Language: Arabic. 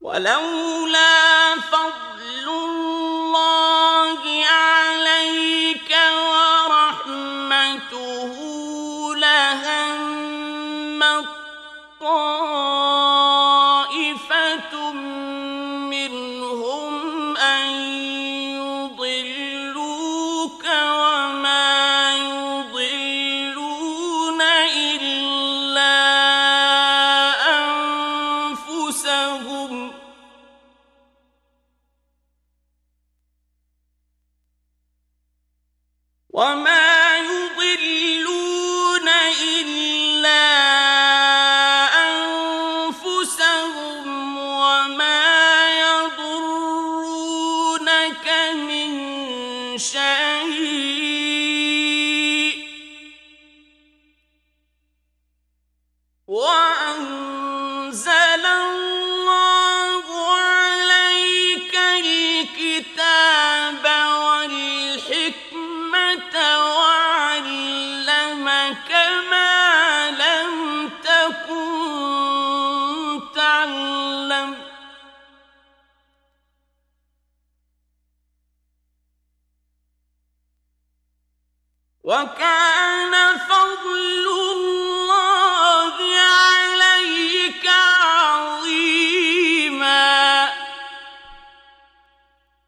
ولولا فضل الله عليك ورحمته لهمت طائفة منهم أن يضلوك وما يضلون إلا أنفسهم وما يضرونك من شيء وأنزل الله عليك الكتاب والحكمة وعلمك ما لم تكن تعلم وكان